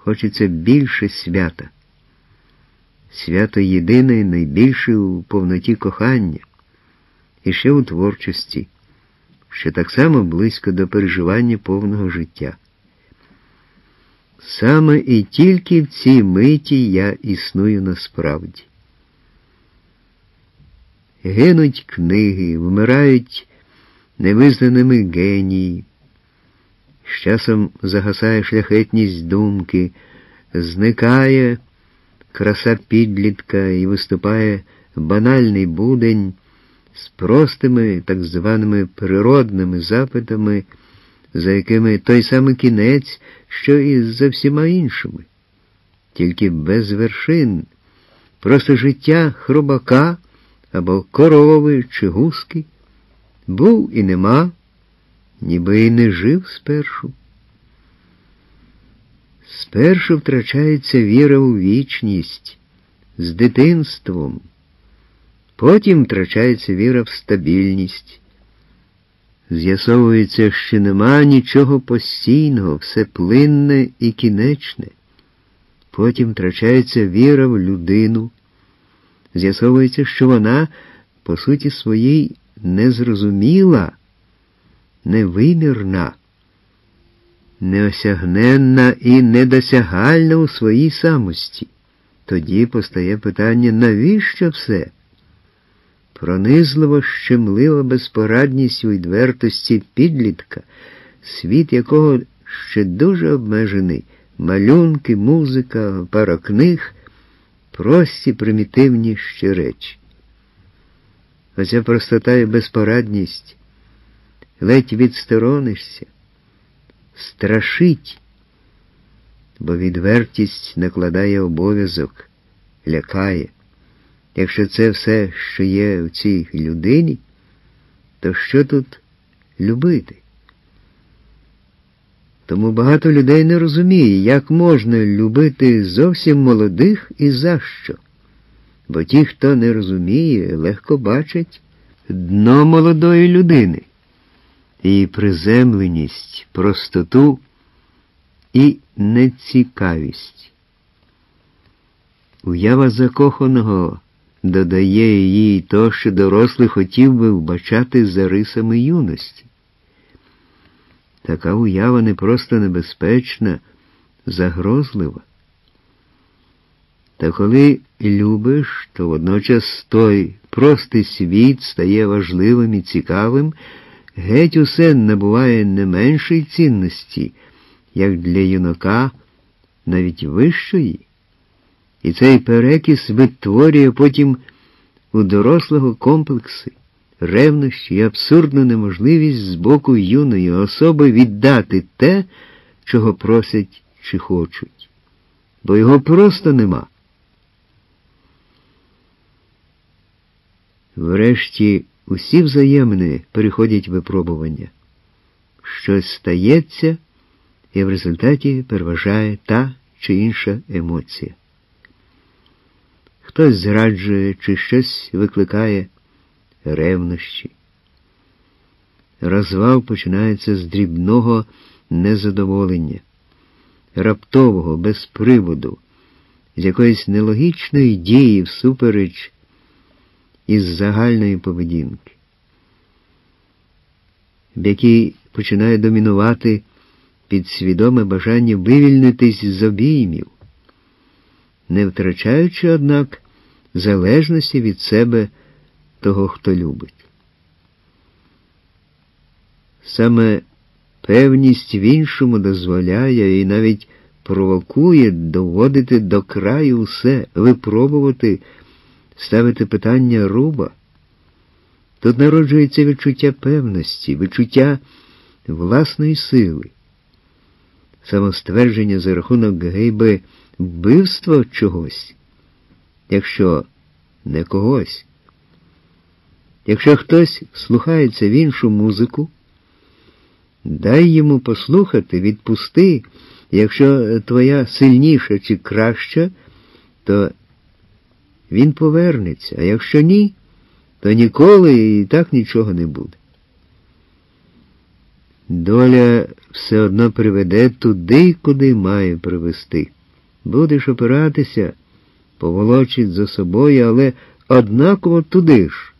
хочеться більше свята. Свято єдине, найбільше у повноті кохання, і ще у творчості, що так само близько до переживання повного життя. Саме і тільки в цій миті я існую насправді. Гинуть книги, вмирають невизнаними генії, з часом загасає шляхетність думки, зникає краса підлітка і виступає банальний будень з простими так званими природними запитами, за якими той самий кінець, що і за всіма іншими. Тільки без вершин, просто життя хробака або корови чи гуски. Був і нема, ніби і не жив спершу. Спершу втрачається віра у вічність з дитинством, потім втрачається віра в стабільність. З'ясовується, що нема нічого постійного, все плинне і кінечне. Потім втрачається віра в людину. З'ясовується, що вона, по суті своїй, незрозуміла, невимірна, неосягненна і недосягальна у своїй самості. Тоді постає питання, навіщо все? Пронизливо, щемлива безпорадність у відвертості підлітка, світ якого ще дуже обмежений, малюнки, музика, пара книг, прості примітивні ще речі. Оця простота і безпорадність, ледь відсторонишся, страшить, бо відвертість накладає обов'язок, лякає. Якщо це все, що є в цій людині, то що тут любити? Тому багато людей не розуміє, як можна любити зовсім молодих і за що. Бо ті, хто не розуміє, легко бачать дно молодої людини, її приземленість, простоту і нецікавість. Уява закоханого додає їй то, що дорослий хотів би вбачати за рисами юності. Така уява не просто небезпечна, загрозлива. Та коли любиш, то водночас той простий світ стає важливим і цікавим, геть усе набуває не меншої цінності, як для юнака, навіть вищої. І цей перекіс витворює потім у дорослого комплекси, ревнощі і абсурдну неможливість з боку юної особи віддати те, чого просять чи хочуть. Бо його просто нема. Врешті усі взаємини переходять випробування. Щось стається, і в результаті переважає та чи інша емоція. Хтось зраджує чи щось викликає ревнощі. Розвал починається з дрібного незадоволення, раптового, без приводу, з якоїсь нелогічної дії всупереч із загальної поведінки, в якій починає домінувати підсвідоме бажання вивільнитись з обіймів, не втрачаючи, однак, залежності від себе того, хто любить. Саме певність в іншому дозволяє і навіть провокує доводити до краю усе, випробувати, ставити питання руба. Тут народжується відчуття певності, відчуття власної сили, самоствердження за рахунок гейби вбивства чогось, якщо не когось. Якщо хтось вслухається в іншу музику, дай йому послухати, відпусти. Якщо твоя сильніша чи краща, то він повернеться, а якщо ні, то ніколи і так нічого не буде. Доля все одно приведе туди, куди має привести. Будеш опиратися, поволочить за собою, але однаково туди ж.